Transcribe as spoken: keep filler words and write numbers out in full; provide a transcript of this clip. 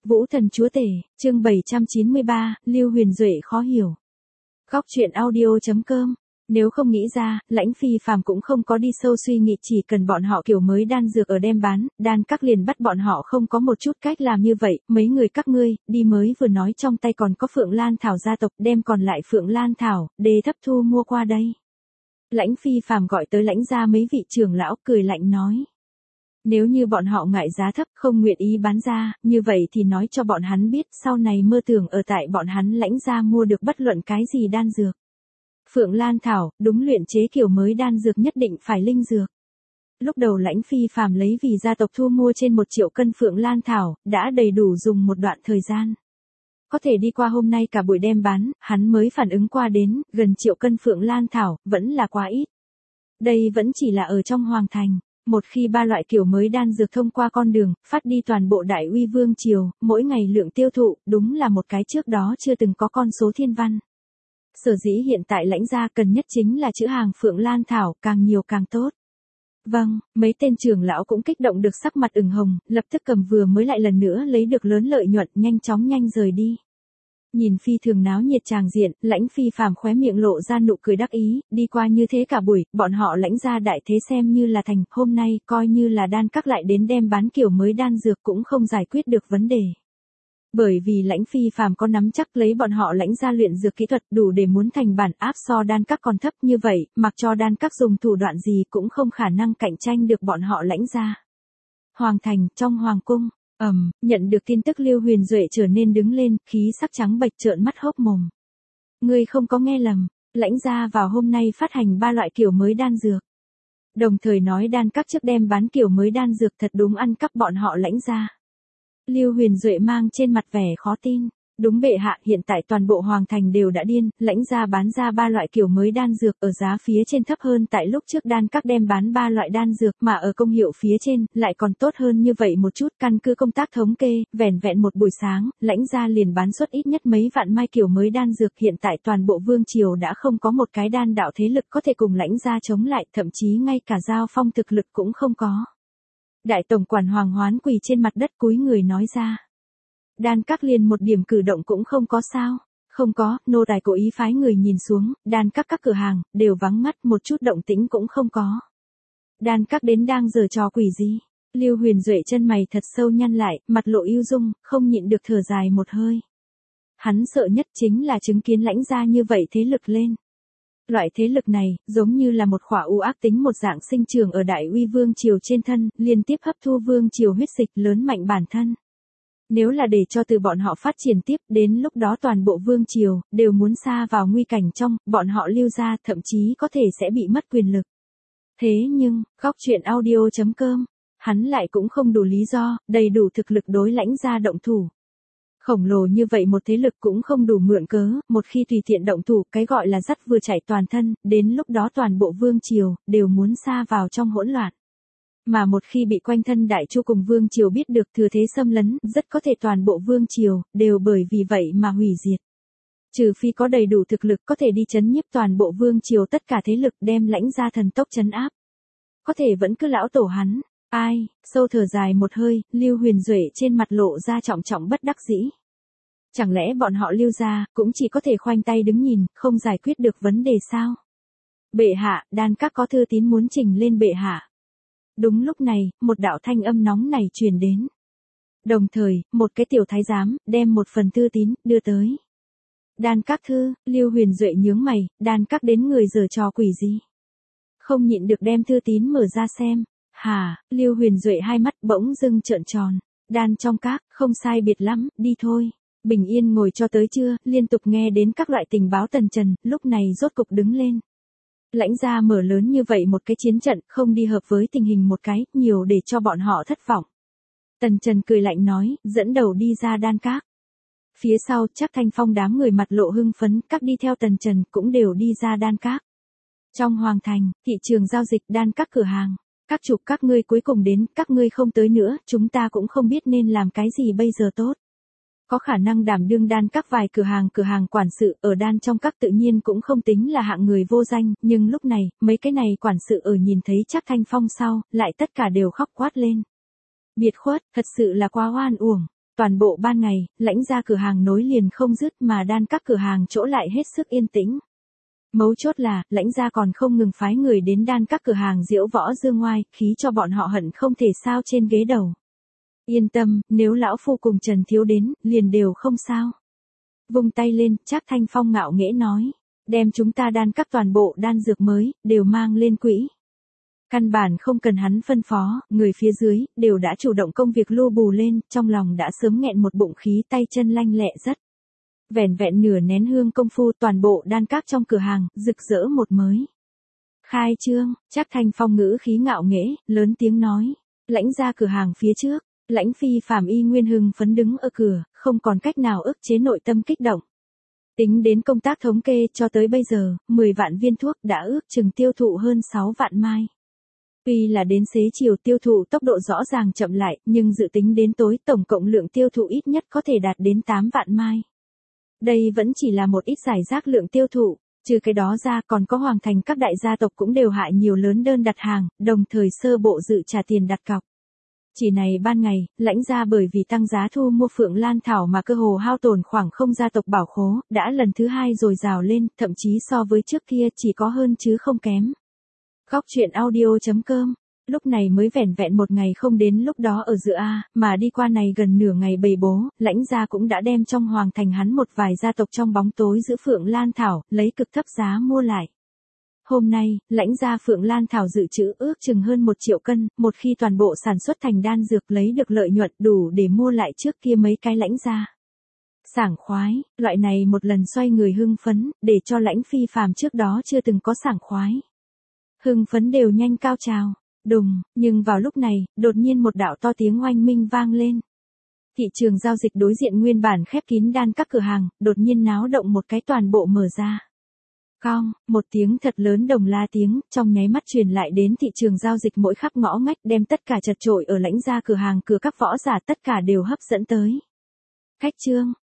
Vũ Thần Chúa Tể, chương bảy trăm chín mươi ba, Lưu Huyền Duệ khó hiểu. Góc truyện audio chấm com. Nếu không nghĩ ra, Lãnh Phi Phàm cũng không có đi sâu suy nghĩ, chỉ cần bọn họ kiểu mới đan dược ở đem bán, đan các liền bắt bọn họ không có một chút cách làm như vậy, mấy người các ngươi, đi mới vừa nói trong tay còn có Phượng Lan Thảo gia tộc, đem còn lại Phượng Lan Thảo, đề thấp thu mua qua đây. Lãnh Phi Phàm gọi tới Lãnh gia mấy vị trưởng lão, cười lạnh nói. Nếu như bọn họ ngại giá thấp không nguyện ý bán ra, như vậy thì nói cho bọn hắn biết sau này mơ tưởng ở tại bọn hắn Lãnh gia mua được bất luận cái gì đan dược. Phượng Lan Thảo, đúng luyện chế kiểu mới đan dược nhất định phải linh dược. Lúc đầu Lãnh Phi Phàm lấy vì gia tộc thu mua trên một triệu cân Phượng Lan Thảo, đã đầy đủ dùng một đoạn thời gian. Có thể đi qua hôm nay cả buổi đem bán, hắn mới phản ứng qua đến, gần triệu cân Phượng Lan Thảo, vẫn là quá ít. Đây vẫn chỉ là ở trong Hoàng Thành. Một khi ba loại kiểu mới đan dược thông qua con đường, phát đi toàn bộ Đại Uy Vương Triều, mỗi ngày lượng tiêu thụ, đúng là một cái trước đó chưa từng có con số thiên văn. Sở dĩ hiện tại Lãnh gia cần nhất chính là chữ hàng Phượng Lan Thảo, càng nhiều càng tốt. Vâng, mấy tên trưởng lão cũng kích động được sắc mặt ửng hồng, lập tức cầm vừa mới lại lần nữa lấy được lớn lợi nhuận, nhanh chóng nhanh rời đi. Nhìn phi thường náo nhiệt tràng diện, Lãnh Phi Phàm khóe miệng lộ ra nụ cười đắc ý, đi qua như thế cả buổi, bọn họ Lãnh gia đại thế xem như là thành, hôm nay coi như là đan các lại đến đem bán kiểu mới đan dược cũng không giải quyết được vấn đề. Bởi vì Lãnh Phi Phàm có nắm chắc lấy bọn họ Lãnh gia luyện dược kỹ thuật đủ để muốn thành bản áp so đan các còn thấp như vậy, mặc cho đan các dùng thủ đoạn gì cũng không khả năng cạnh tranh được bọn họ Lãnh gia. Hoàng thành, trong hoàng cung. Ầm, um, nhận được tin tức Lưu Huyền Duệ trở nên đứng lên, khí sắc trắng bệch trợn mắt hốc mồm. Ngươi không có nghe lầm, Lãnh gia vào hôm nay phát hành ba loại kiểu mới đan dược. Đồng thời nói đan các trước đem bán kiểu mới đan dược thật đúng ăn cắp bọn họ Lãnh gia. Lưu Huyền Duệ mang trên mặt vẻ khó tin. Đúng bệ hạ, hiện tại toàn bộ Hoàng thành đều đã điên, Lãnh gia bán ra ba loại kiểu mới đan dược ở giá phía trên thấp hơn tại lúc trước đan các đem bán ba loại đan dược mà ở công hiệu phía trên, lại còn tốt hơn như vậy một chút. Căn cứ công tác thống kê, vẻn vẹn một buổi sáng, Lãnh gia liền bán suất ít nhất mấy vạn mai kiểu mới đan dược. Hiện tại toàn bộ vương triều đã không có một cái đan đạo thế lực có thể cùng Lãnh gia chống lại, thậm chí ngay cả Giao Phong thực lực cũng không có. Đại tổng quản Hoàng Hoán quỳ trên mặt đất cúi người nói ra. Đan các liền một điểm cử động cũng không có sao? Không có, nô tài cố ý phái người nhìn xuống, đan các các cửa hàng, đều vắng mắt, một chút động tĩnh cũng không có. Đan các đến đang giở trò quỷ gì? Lưu Huyền Duệ chân mày thật sâu nhăn lại, mặt lộ ưu dung, không nhịn được thở dài một hơi. Hắn sợ nhất chính là chứng kiến Lãnh gia như vậy thế lực lên. Loại thế lực này, giống như là một khỏa u ác tính một dạng sinh trưởng ở Đại Uy Vương Triều trên thân, liên tiếp hấp thu Vương Triều huyết dịch lớn mạnh bản thân. Nếu là để cho từ bọn họ phát triển tiếp, đến lúc đó toàn bộ Vương Triều, đều muốn sa vào nguy cảnh trong, bọn họ Lưu gia thậm chí có thể sẽ bị mất quyền lực. Thế nhưng, góc truyện audio chấm com, hắn lại cũng không đủ lý do, đầy đủ thực lực đối Lãnh gia động thủ. Khổng lồ như vậy một thế lực cũng không đủ mượn cớ, một khi tùy tiện động thủ, cái gọi là dắt vừa chạy toàn thân, đến lúc đó toàn bộ Vương Triều, đều muốn sa vào trong hỗn loạn. Mà một khi bị quanh thân Đại Chu cùng Vương Triều biết được thừa thế xâm lấn, rất có thể toàn bộ Vương Triều, đều bởi vì vậy mà hủy diệt. Trừ phi có đầy đủ thực lực có thể đi chấn nhiếp toàn bộ Vương Triều tất cả thế lực đem Lãnh gia thần tốc chấn áp. Có thể vẫn cứ lão tổ hắn. Ai, sâu thở dài một hơi, Lưu Huyền Duệ trên mặt lộ ra trọng trọng bất đắc dĩ. Chẳng lẽ bọn họ Lưu gia, cũng chỉ có thể khoanh tay đứng nhìn, không giải quyết được vấn đề sao? Bệ hạ, đan các có thư tín muốn trình lên bệ hạ. Đúng lúc này, một đạo thanh âm nóng này truyền đến. Đồng thời, một cái tiểu thái giám, đem một phần thư tín, đưa tới. Đan các thư, Lưu Huyền Duệ nhướng mày, đan các đến người giở trò quỷ gì? Không nhịn được đem thư tín mở ra xem. Hà, Lưu Huyền Duệ hai mắt bỗng dưng trợn tròn. Đan trong các, không sai biệt lắm, đi thôi. Bình yên ngồi cho tới trưa, liên tục nghe đến các loại tình báo tần trần, lúc này rốt cục đứng lên. Lãnh gia mở lớn như vậy một cái chiến trận, không đi hợp với tình hình một cái, nhiều để cho bọn họ thất vọng. Tần Trần cười lạnh nói, dẫn đầu đi ra đan các. Phía sau, chắc Thanh Phong đám người mặt lộ hưng phấn, các đi theo Tần Trần cũng đều đi ra đan các. Trong Hoàng thành, thị trường giao dịch đan các cửa hàng. Các chủ các ngươi cuối cùng đến, các ngươi không tới nữa, chúng ta cũng không biết nên làm cái gì bây giờ tốt. Có khả năng đảm đương đan các vài cửa hàng cửa hàng quản sự ở đan trong các tự nhiên cũng không tính là hạng người vô danh, nhưng lúc này, mấy cái này quản sự ở nhìn thấy chắc Thanh Phong sau, lại tất cả đều khóc quát lên. Biệt khuất, thật sự là quá oan uổng. Toàn bộ ban ngày, lãnh gia cửa hàng nối liền không dứt mà đan các cửa hàng chỗ lại hết sức yên tĩnh. Mấu chốt là, lãnh gia còn không ngừng phái người đến đan các cửa hàng diễu võ dương ngoai, khí cho bọn họ hận không thể sao trên ghế đầu. Yên tâm, nếu lão phu cùng Trần Thiếu đến, liền đều không sao. Vung tay lên, Trác Thanh Phong ngạo nghễ nói. Đem chúng ta đan các toàn bộ đan dược mới, đều mang lên quỹ. Căn bản không cần hắn phân phó, người phía dưới, đều đã chủ động công việc lu bù lên, trong lòng đã sớm nghẹn một bụng khí tay chân lanh lẹ rất. Vẻn vẹn nửa nén hương công phu toàn bộ đan các trong cửa hàng, rực rỡ một mới. Khai trương, Trác Thanh Phong ngữ khí ngạo nghễ, lớn tiếng nói. Lãnh ra cửa hàng phía trước, lãnh phi phàm y nguyên hưng phấn đứng ở cửa, không còn cách nào ức chế nội tâm kích động. Tính đến công tác thống kê cho tới bây giờ, mười vạn viên thuốc đã ước chừng tiêu thụ hơn sáu vạn mai. Tuy là đến xế chiều tiêu thụ tốc độ rõ ràng chậm lại, nhưng dự tính đến tối tổng cộng lượng tiêu thụ ít nhất có thể đạt đến tám vạn mai. Đây vẫn chỉ là một ít giải rác lượng tiêu thụ, trừ cái đó ra còn có hoàng thành các đại gia tộc cũng đều hại nhiều lớn đơn đặt hàng, đồng thời sơ bộ dự trả tiền đặt cọc. Chỉ này ban ngày, lãnh gia bởi vì tăng giá thu mua Phượng Lan Thảo mà cơ hồ hao tổn khoảng không gia tộc bảo khố, đã lần thứ hai rồi rào lên, thậm chí so với trước kia chỉ có hơn chứ không kém. Góc truyện audio chấm com, lúc này mới vẻn vẹn một ngày không đến lúc đó ở giữa A, mà đi qua này gần nửa ngày bầy bố, lãnh gia cũng đã đem trong hoàng thành hắn một vài gia tộc trong bóng tối giữ Phượng Lan Thảo, lấy cực thấp giá mua lại. Hôm nay, lãnh gia Phượng Lan Thảo dự trữ ước chừng hơn một triệu cân, một khi toàn bộ sản xuất thành đan dược lấy được lợi nhuận đủ để mua lại trước kia mấy cái lãnh gia. Sảng khoái, loại này một lần xoay người hưng phấn, để cho lãnh phi phàm trước đó chưa từng có sảng khoái. Hưng phấn đều nhanh cao trào, đùng, nhưng vào lúc này, đột nhiên một đạo to tiếng oanh minh vang lên. Thị trường giao dịch đối diện nguyên bản khép kín đan các cửa hàng, đột nhiên náo động một cái toàn bộ mở ra. Cong, một tiếng thật lớn đồng la tiếng, trong nháy mắt truyền lại đến thị trường giao dịch mỗi khắp ngõ ngách đem tất cả chật chội ở lãnh gia cửa hàng cửa các võ giả tất cả đều hấp dẫn tới. Khách trương,